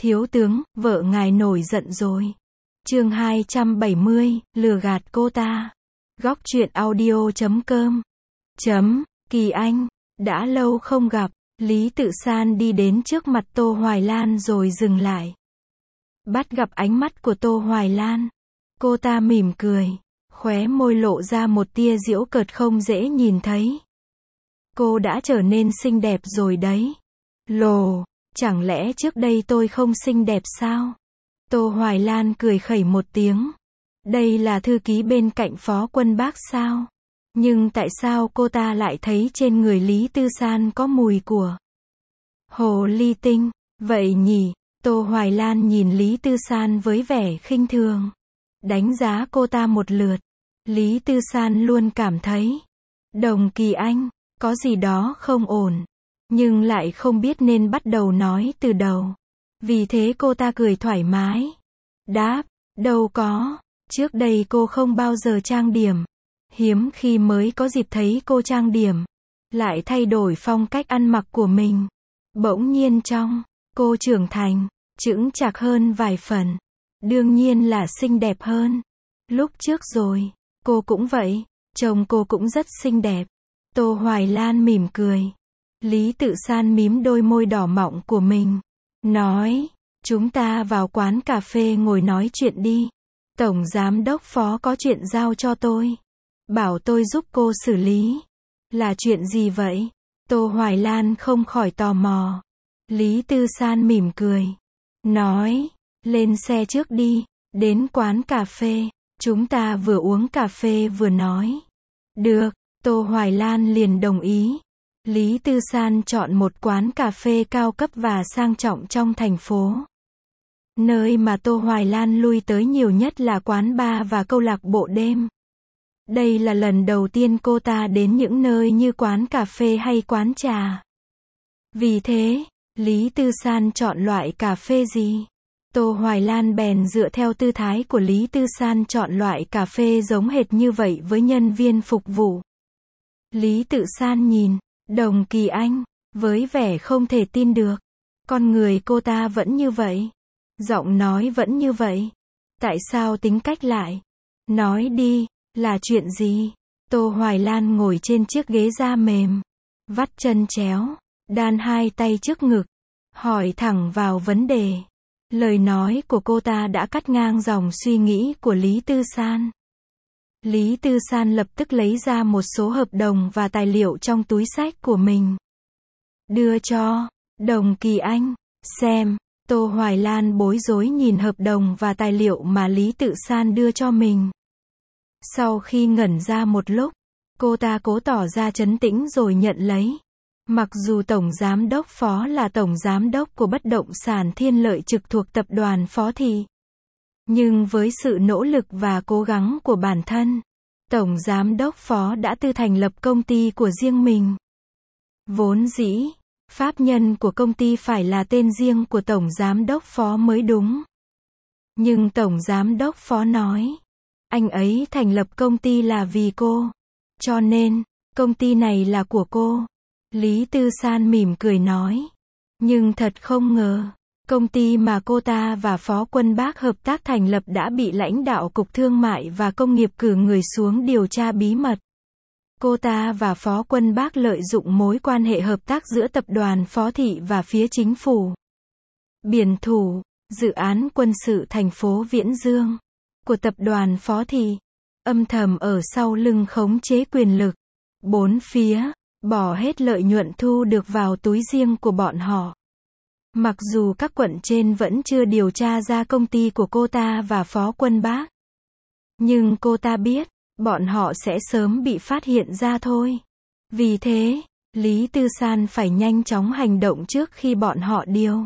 Thiếu tướng, vợ ngài nổi giận rồi. Chương 270, lừa gạt cô ta. Góc truyện audio.com. Kỳ Anh, đã lâu không gặp. Lý Tự San đi đến trước mặt Tô Hoài Lan rồi dừng lại. Bắt gặp ánh mắt của Tô Hoài Lan, cô ta mỉm cười, khóe môi lộ ra một tia giễu cợt không dễ nhìn thấy. Cô đã trở nên xinh đẹp rồi đấy. Lồ, chẳng lẽ trước đây tôi không xinh đẹp sao? Tô Hoài Lan cười khẩy một tiếng. Đây là thư ký bên cạnh Phó Quân Bác sao? Nhưng tại sao cô ta lại thấy trên người Lý Tư San có mùi của hồ ly tinh? Vậy nhỉ? Tô Hoài Lan nhìn Lý Tư San với vẻ khinh thường, đánh giá cô ta một lượt. Lý Tư San luôn cảm thấy Đồng Kỳ Anh có gì đó không ổn, nhưng lại không biết nên bắt đầu nói từ đầu. Vì thế cô ta cười thoải mái, đáp, đâu có, trước đây cô không bao giờ trang điểm. Hiếm khi mới có dịp thấy cô trang điểm, lại thay đổi phong cách ăn mặc của mình. Bỗng nhiên cô trưởng thành, chững chạc hơn vài phần. Đương nhiên là xinh đẹp hơn. Lúc trước rồi, cô cũng vậy, chồng cô cũng rất xinh đẹp. Tô Hoài Lan mỉm cười. Lý Tự San mím đôi môi đỏ mọng của mình, nói, chúng ta vào quán cà phê ngồi nói chuyện đi. Tổng giám đốc Phó có chuyện giao cho tôi, bảo tôi giúp cô xử lý. Là chuyện gì vậy? Tô Hoài Lan không khỏi tò mò. Lý Tư San mỉm cười, nói, lên xe trước đi, đến quán cà phê, chúng ta vừa uống cà phê vừa nói. Được, Tô Hoài Lan liền đồng ý. Lý Tư San chọn một quán cà phê cao cấp và sang trọng trong thành phố. Nơi mà Tô Hoài Lan lui tới nhiều nhất là quán bar và câu lạc bộ đêm. Đây là lần đầu tiên cô ta đến những nơi như quán cà phê hay quán trà. Vì thế, Lý Tư San chọn loại cà phê gì? Tô Hoài Lan bèn dựa theo tư thái của Lý Tư San chọn loại cà phê giống hệt như vậy với nhân viên phục vụ. Lý Tự San nhìn Đồng Kỳ Anh với vẻ không thể tin được. Con người cô ta vẫn như vậy, giọng nói vẫn như vậy. Tại sao tính cách lại? Nói đi, là chuyện gì? Tô Hoài Lan ngồi trên chiếc ghế da mềm, vắt chân chéo, đan hai tay trước ngực, hỏi thẳng vào vấn đề. Lời nói của cô ta đã cắt ngang dòng suy nghĩ của Lý Tư San. Lý Tư San lập tức lấy ra một số hợp đồng và tài liệu trong túi xách của mình, đưa cho Đồng Kỳ Anh xem. Tô Hoài Lan bối rối nhìn hợp đồng và tài liệu mà Lý Tự San đưa cho mình. Sau khi ngẩn ra một lúc, cô ta cố tỏ ra trấn tĩnh rồi nhận lấy. Mặc dù Tổng Giám đốc Phó là Tổng Giám đốc của bất động sản Thiên Lợi trực thuộc tập đoàn Phó Thị, nhưng với sự nỗ lực và cố gắng của bản thân, Tổng Giám đốc Phó đã tự thành lập công ty của riêng mình. Vốn dĩ, pháp nhân của công ty phải là tên riêng của Tổng Giám đốc Phó mới đúng. Nhưng Tổng Giám đốc Phó nói, anh ấy thành lập công ty là vì cô, cho nên, công ty này là của cô. Lý Tư San mỉm cười nói, nhưng thật không ngờ, công ty mà cô ta và Phó Quân Bác hợp tác thành lập đã bị lãnh đạo Cục Thương mại và Công nghiệp cử người xuống điều tra bí mật. Cô ta và Phó Quân Bác lợi dụng mối quan hệ hợp tác giữa tập đoàn Phó Thị và phía chính phủ. Biển thủ, dự án quân sự thành phố Viễn Dương của tập đoàn Phó Thị, âm thầm ở sau lưng khống chế quyền lực bốn phía, bỏ hết lợi nhuận thu được vào túi riêng của bọn họ. Mặc dù các quận trên vẫn chưa điều tra ra công ty của cô ta và Phó Quân Bác, nhưng cô ta biết, bọn họ sẽ sớm bị phát hiện ra thôi. Vì thế, Lý Tư San phải nhanh chóng hành động trước khi bọn họ điều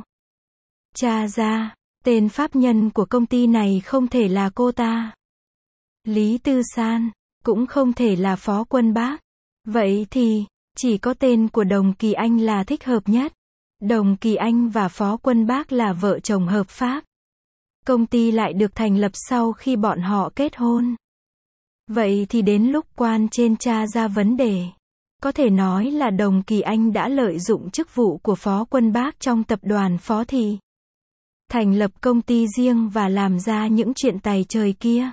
tra ra, tên pháp nhân của công ty này không thể là cô ta. Lý Tư San, cũng không thể là Phó Quân Bác. Vậy thì, chỉ có tên của Đồng Kỳ Anh là thích hợp nhất. Đồng Kỳ Anh và Phó Quân Bác là vợ chồng hợp pháp. Công ty lại được thành lập sau khi bọn họ kết hôn. Vậy thì đến lúc quan trên tra ra vấn đề, có thể nói là Đồng Kỳ Anh đã lợi dụng chức vụ của Phó Quân Bác trong tập đoàn Phó Thị, thành lập công ty riêng và làm ra những chuyện tày trời kia.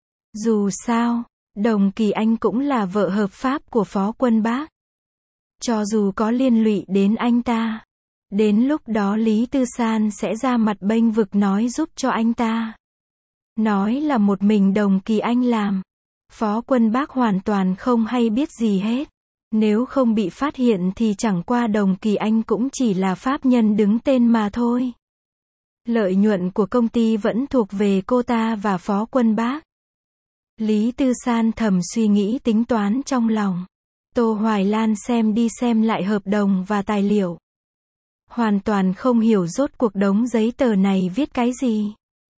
Dù sao, Đồng Kỳ Anh cũng là vợ hợp pháp của Phó Quân Bác. Cho dù có liên lụy đến anh ta, đến lúc đó Lý Tư San sẽ ra mặt bênh vực nói giúp cho anh ta. Nói là một mình Đồng Kỳ Anh làm. Phó Quân Bác hoàn toàn không hay biết gì hết. Nếu không bị phát hiện thì chẳng qua Đồng Kỳ Anh cũng chỉ là pháp nhân đứng tên mà thôi. Lợi nhuận của công ty vẫn thuộc về cô ta và Phó Quân Bác. Lý Tư San thầm suy nghĩ tính toán trong lòng. Tô Hoài Lan xem đi xem lại hợp đồng và tài liệu. Hoàn toàn không hiểu rốt cuộc đống giấy tờ này viết cái gì.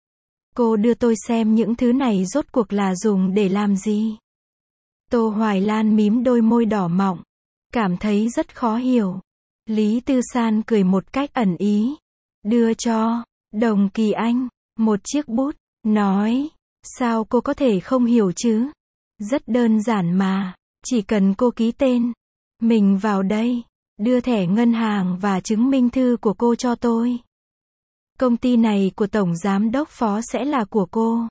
Cô đưa tôi xem những thứ này rốt cuộc là dùng để làm gì. Tô Hoài Lan mím đôi môi đỏ mọng, cảm thấy rất khó hiểu. Lý Tư San cười một cách ẩn ý, đưa cho Đồng Kỳ Anh một chiếc bút, nói, sao cô có thể không hiểu chứ? Rất đơn giản mà, chỉ cần cô ký tên mình vào đây, đưa thẻ ngân hàng và chứng minh thư của cô cho tôi. Công ty này của Tổng Giám đốc Phó sẽ là của cô.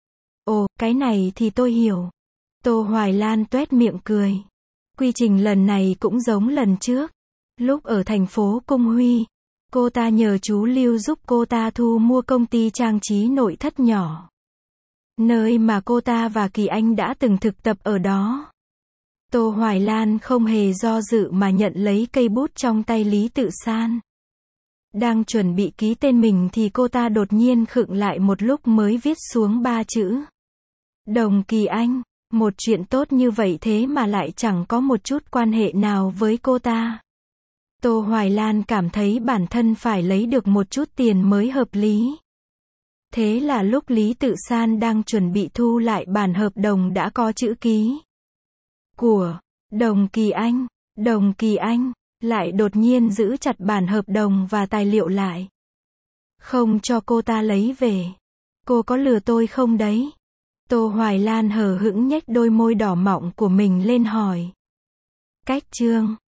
Ồ, cái này thì tôi hiểu. Tô Hoài Lan tuét miệng cười. Quy trình lần này cũng giống lần trước. Lúc ở thành phố Cung Huy, cô ta nhờ chú Lưu giúp cô ta thu mua công ty trang trí nội thất nhỏ. Nơi mà cô ta và Kỳ Anh đã từng thực tập ở đó. Tô Hoài Lan không hề do dự mà nhận lấy cây bút trong tay Lý Tự San. Đang chuẩn bị ký tên mình thì cô ta đột nhiên khựng lại một lúc mới viết xuống 3 chữ. Đồng Kỳ Anh, một chuyện tốt như vậy thế mà lại chẳng có một chút quan hệ nào với cô ta. Tô Hoài Lan cảm thấy bản thân phải lấy được một chút tiền mới hợp lý. Thế là lúc Lý Tự San đang chuẩn bị thu lại bản hợp đồng đã có chữ ký của Đồng Kỳ Anh. Đồng Kỳ Anh lại đột nhiên giữ chặt bản hợp đồng và tài liệu lại. Không cho cô ta lấy về. Cô có lừa tôi không đấy? Tô Hoài Lan hờ hững nhếch đôi môi đỏ mọng của mình lên hỏi. Cách chương